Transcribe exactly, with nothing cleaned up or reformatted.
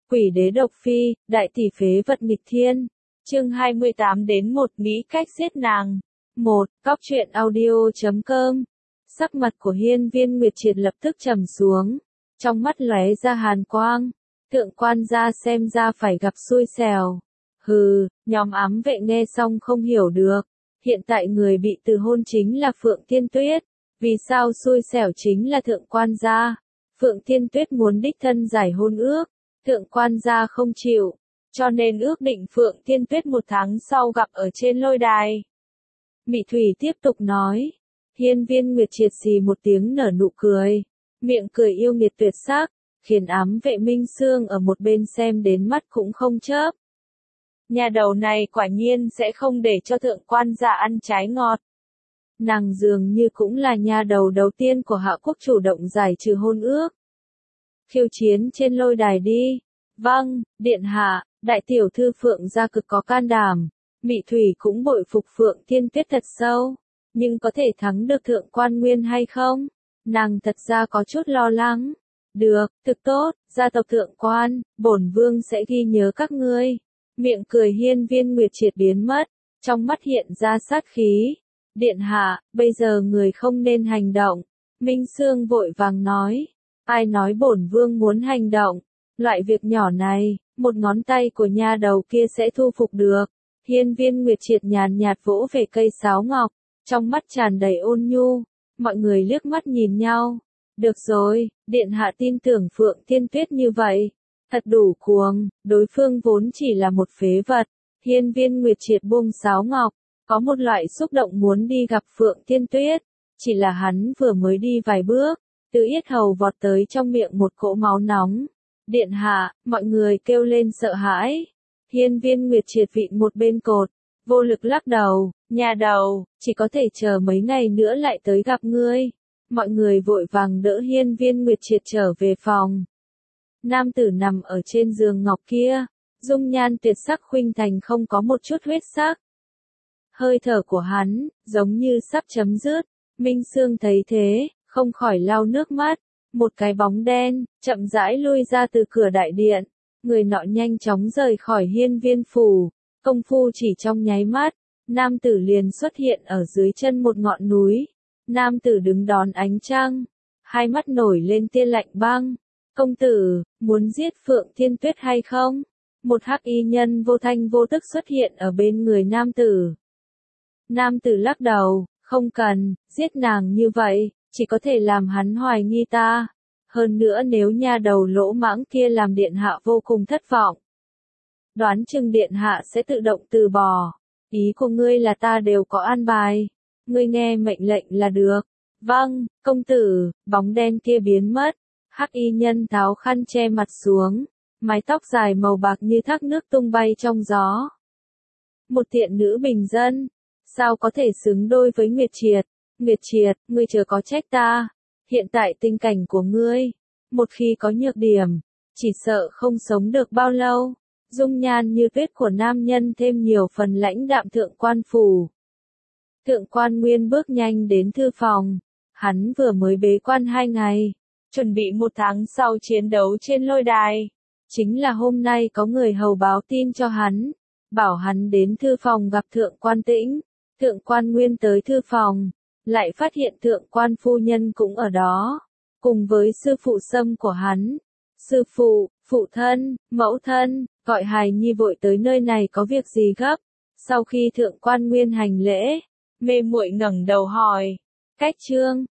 Quỷ đế độc phi, đại tỷ phế vật nghịch thiên. Chương hai mươi tám đến một nghĩ cách giết nàng. một. Cóc truyện audio chấm com. Sắc mặt của Hiên Viên Nguyệt Triệt lập tức trầm xuống, trong mắt lóe ra hàn quang. Thượng quan gia xem ra phải gặp xui xẻo. Hừ, nhóm ám vệ nghe xong không hiểu được. Hiện tại người bị từ hôn chính là Phượng Thiên Tuyết. Vì sao xui xẻo chính là thượng quan gia? Phượng Thiên Tuyết muốn đích thân giải hôn ước. Thượng quan gia không chịu, cho nên ước định Phượng Thiên Tuyết một tháng sau gặp ở trên lôi đài. Mị Thủy tiếp tục nói. Hiên Viên Nguyệt Triệt xì một tiếng nở nụ cười, miệng cười yêu nghiệt tuyệt sắc, khiến ám vệ Minh Sương ở một bên xem đến mắt cũng không chớp. Nhà đầu này quả nhiên sẽ không để cho thượng quan gia ăn trái ngọt. Nàng dường như cũng là nhà đầu đầu tiên của Hạ Quốc chủ động giải trừ hôn ước. Khiêu chiến trên lôi đài đi. Vâng, điện hạ. Đại tiểu thư Phượng gia cực có can đảm. Mị Thủy cũng bội phục Phượng Thiên Tuyết thật sâu. Nhưng có thể thắng được thượng quan nguyên hay không? Nàng thật ra có chút lo lắng. Được, thực tốt, gia tộc thượng quan, bổn vương sẽ ghi nhớ các ngươi. Miệng cười Hiên Viên Nguyệt Triệt biến mất, trong mắt hiện ra sát khí. Điện hạ, bây giờ người không nên hành động. Minh Sương vội vàng nói. Ai nói bổn vương muốn hành động? Loại việc nhỏ này, một ngón tay của nha đầu kia sẽ thu phục được. Hiên Viên Nguyệt Triệt nhàn nhạt vỗ về cây sáo ngọc, trong mắt tràn đầy ôn nhu. Mọi người liếc mắt nhìn nhau. Được rồi, điện hạ tin tưởng Phượng Thiên Tuyết như vậy. Thật đủ cuồng, đối phương vốn chỉ là một phế vật. Hiên Viên Nguyệt Triệt buông sáo ngọc, có một loại xúc động muốn đi gặp Phượng Thiên Tuyết. Chỉ là hắn vừa mới đi vài bước, từ yết hầu vọt tới trong miệng một cỗ máu nóng. Điện hạ, mọi người kêu lên sợ hãi. Hiên Viên Nguyệt Triệt vịn một bên cột, vô lực lắc đầu, nhà đầu, chỉ có thể chờ mấy ngày nữa lại tới gặp ngươi. Mọi người vội vàng đỡ Hiên Viên Nguyệt Triệt trở về phòng. Nam tử nằm ở trên giường ngọc kia, dung nhan tuyệt sắc khuynh thành không có một chút huyết sắc. Hơi thở của hắn, giống như sắp chấm dứt. Minh Sương thấy thế, không khỏi lau nước mắt. Một cái bóng đen, chậm rãi lui ra từ cửa đại điện. Người nọ nhanh chóng rời khỏi hiên viên phủ. Công phu chỉ trong nháy mắt, nam tử liền xuất hiện ở dưới chân một ngọn núi. Nam tử đứng đón ánh trăng, hai mắt nổi lên tia lạnh băng. Công tử, muốn giết Phượng Thiên Tuyết hay không? Một hắc y nhân vô thanh vô tức xuất hiện ở bên người nam tử. Nam tử lắc đầu, không cần, giết nàng như vậy, chỉ có thể làm hắn hoài nghi ta. Hơn nữa nếu nha đầu lỗ mãng kia làm điện hạ vô cùng thất vọng. Đoán chừng điện hạ sẽ tự động từ bỏ. Ý của ngươi là ta đều có an bài. Ngươi nghe mệnh lệnh là được. Vâng, công tử, bóng đen kia biến mất. Hắc y nhân tháo khăn che mặt xuống. Mái tóc dài màu bạc như thác nước tung bay trong gió. Một thiện nữ bình dân. Sao có thể xứng đôi với Nguyệt Triệt? Nguyệt Triệt, ngươi chớ có trách ta. Hiện tại tình cảnh của ngươi, một khi có nhược điểm, chỉ sợ không sống được bao lâu. Dung nhan như tuyết của nam nhân thêm nhiều phần lãnh đạm thượng quan phủ. Thượng quan Nguyên bước nhanh đến thư phòng. Hắn vừa mới bế quan hai ngày, chuẩn bị một tháng sau chiến đấu trên lôi đài. Chính là hôm nay có người hầu báo tin cho hắn, bảo hắn đến thư phòng gặp thượng quan Tĩnh. Thượng quan Nguyên tới thư phòng, lại phát hiện thượng quan phu nhân cũng ở đó, cùng với sư phụ Sâm của hắn. Sư phụ, phụ thân, mẫu thân, gọi hài nhi vội tới nơi này có việc gì gấp? Sau khi thượng quan Nguyên hành lễ, mê muội ngẩng đầu hỏi, cách chương,